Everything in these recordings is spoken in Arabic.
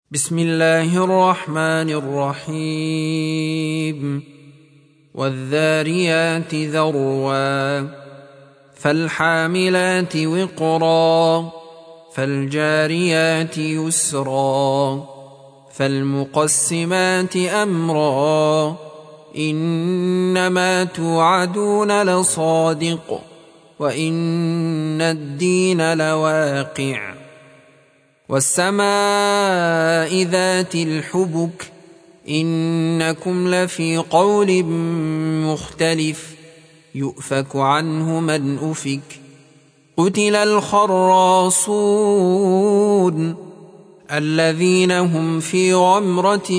بسم الله الرحمن الرحيم والذاريات ذروا فالحاملات وقرا فالجاريات يسرا فالمقسمات أمرا إنما توعدون لصادق وإن الدين لواقع والسماء ذات الحبك إنكم لفي قول مختلف يؤفك عنه من أفك قتل الخراصون الذين هم في غمرة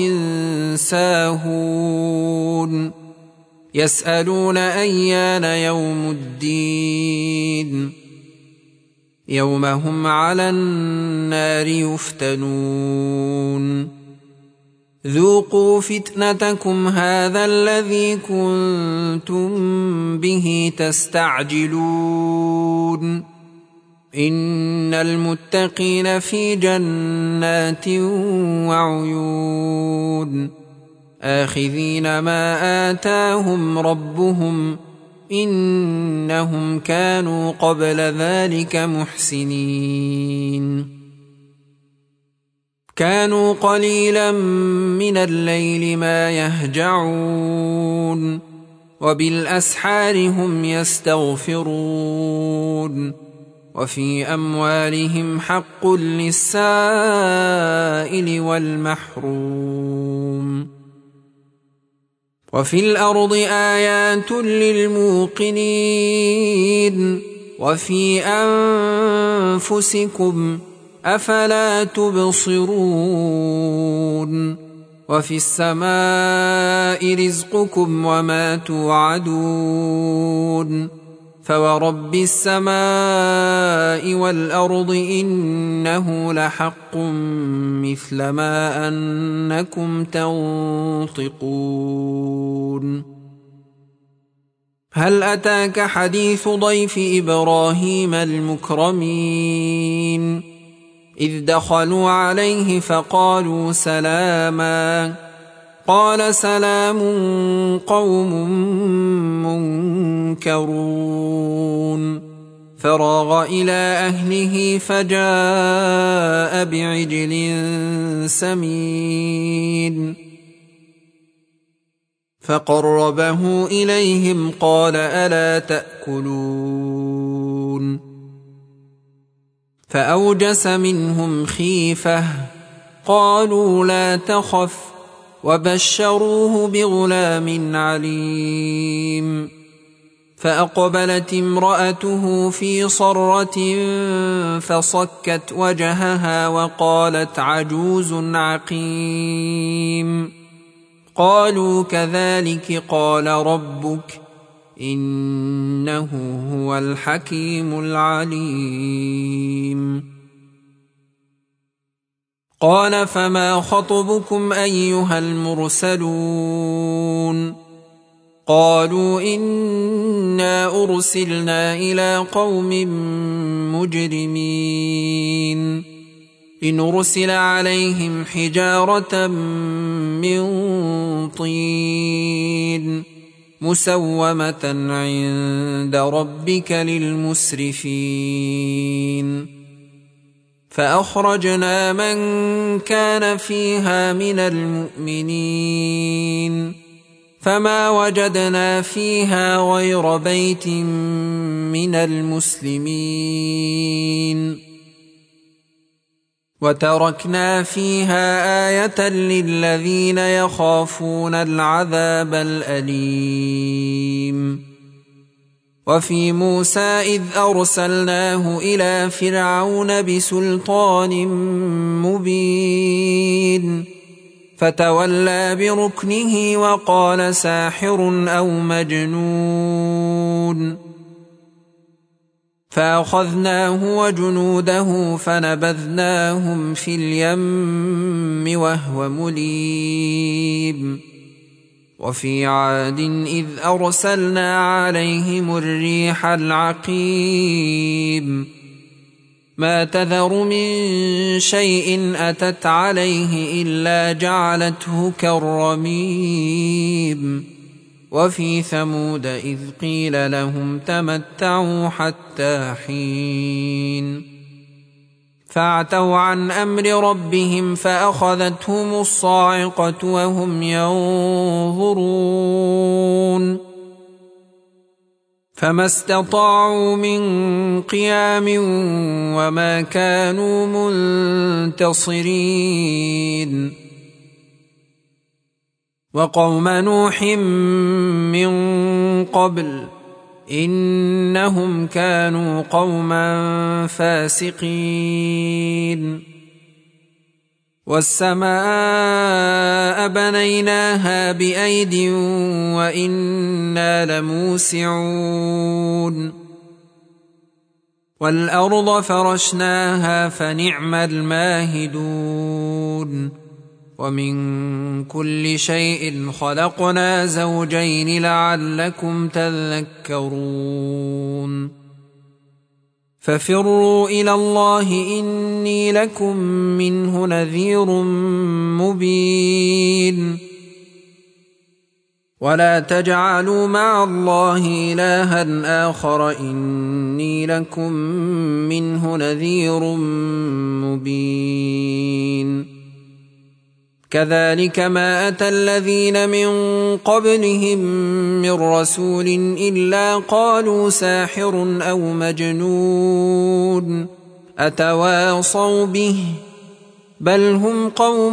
ساهون يسألون أيان يوم الدين يوم هم على النار يفتنون ذوقوا فتنتكم هذا الذي كنتم به تستعجلون إن المتقين في جنات وعيون آخذين ما آتاهم ربهم إنهم كانوا قبل ذلك محسنين كانوا قليلا من الليل ما يهجعون وبالأسحار هم يستغفرون وفي أموالهم حق للسائل والمحروم وفي الأرض آيات للموقنين وفي أنفسكم أفلا تبصرون وفي السماء رزقكم وما توعدون فورب السماء والأرض إنه لحق مثل ما أنكم تنطقون هل أتاك حديث ضيف إبراهيم المكرمين إذ دخلوا عليه فقالوا سلاما قال سلام قوم منكرون فراغ إلى أهله فجاء بعجل سمين فقربه إليهم قال ألا تأكلون فأوجس منهم خيفة قالوا لا تخف وبشروه بغلام عليم فأقبلت امرأته في صرة فصكت وجهها وقالت عجوز عقيم قالوا كذلك قال ربك إنه هو الحكيم العليم قال فما خطبكم أيها المرسلون قالوا إنا أرسلنا إلى قوم مجرمين لنرسل عليهم حجارة من طين مسومة عند ربك للمسرفين فأخرجنا من كان فيها من المؤمنين فما وجدنا فيها غير بيت من المسلمين وتركنا فيها آية للذين يخافون العذاب الأليم وفي موسى إذ أرسلناه إلى فرعون بسلطان مبين فتولى بركنه وقال ساحر أو مجنون فأخذناه وجنوده فنبذناهم في اليم وهو مليم وفي عاد إذ أرسلنا عليهم الريح العقيم ما تذر من شيء أتت عليه إلا جعلته كالرميم وفي ثمود إذ قيل لهم تمتعوا حتى حين فعتوا عن أمر ربهم فأخذتهم الصاعقة وهم ينظرون فما استطاعوا من قيام وما كانوا منتصرين وقوم نوح من قبل إنهم كانوا قوما فاسقين والسماء بنيناها بأيد وإنا لموسعون والأرض فرشناها فنعم الماهدون ومن كل شيء خلقنا زوجين لعلكم تذكرون ففروا إلى الله إني لكم منه نذير مبين ولا تجعلوا مع الله إلها آخر إني لكم منه نذير مبين كذلك ما أتى الذين من قبلهم من رسول إلا قالوا ساحر أو مجنون أتواصوا به بل هم قوم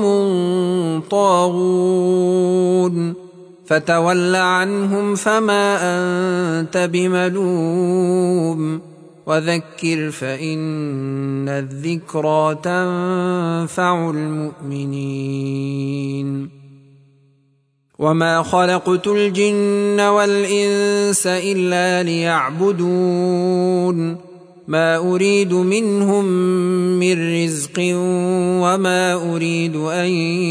طاغون فتول عنهم فما أنت بملوم وذكر فإن الذكرى تنفع المؤمنين وما خلقت الجن والإنس إلا ليعبدون ما أريد منهم من رزق وما أريد أن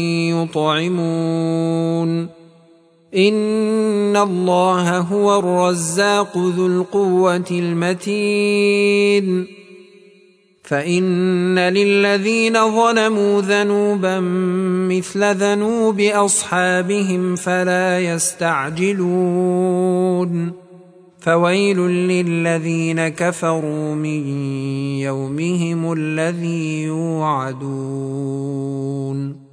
يطعمون إن الله هو الرزاق ذو القوة المتين فإن للذين ظلموا ذنوبا مثل ذنوب أصحابهم فلا يستعجلون فويل للذين كفروا من يومهم الذي يوعدون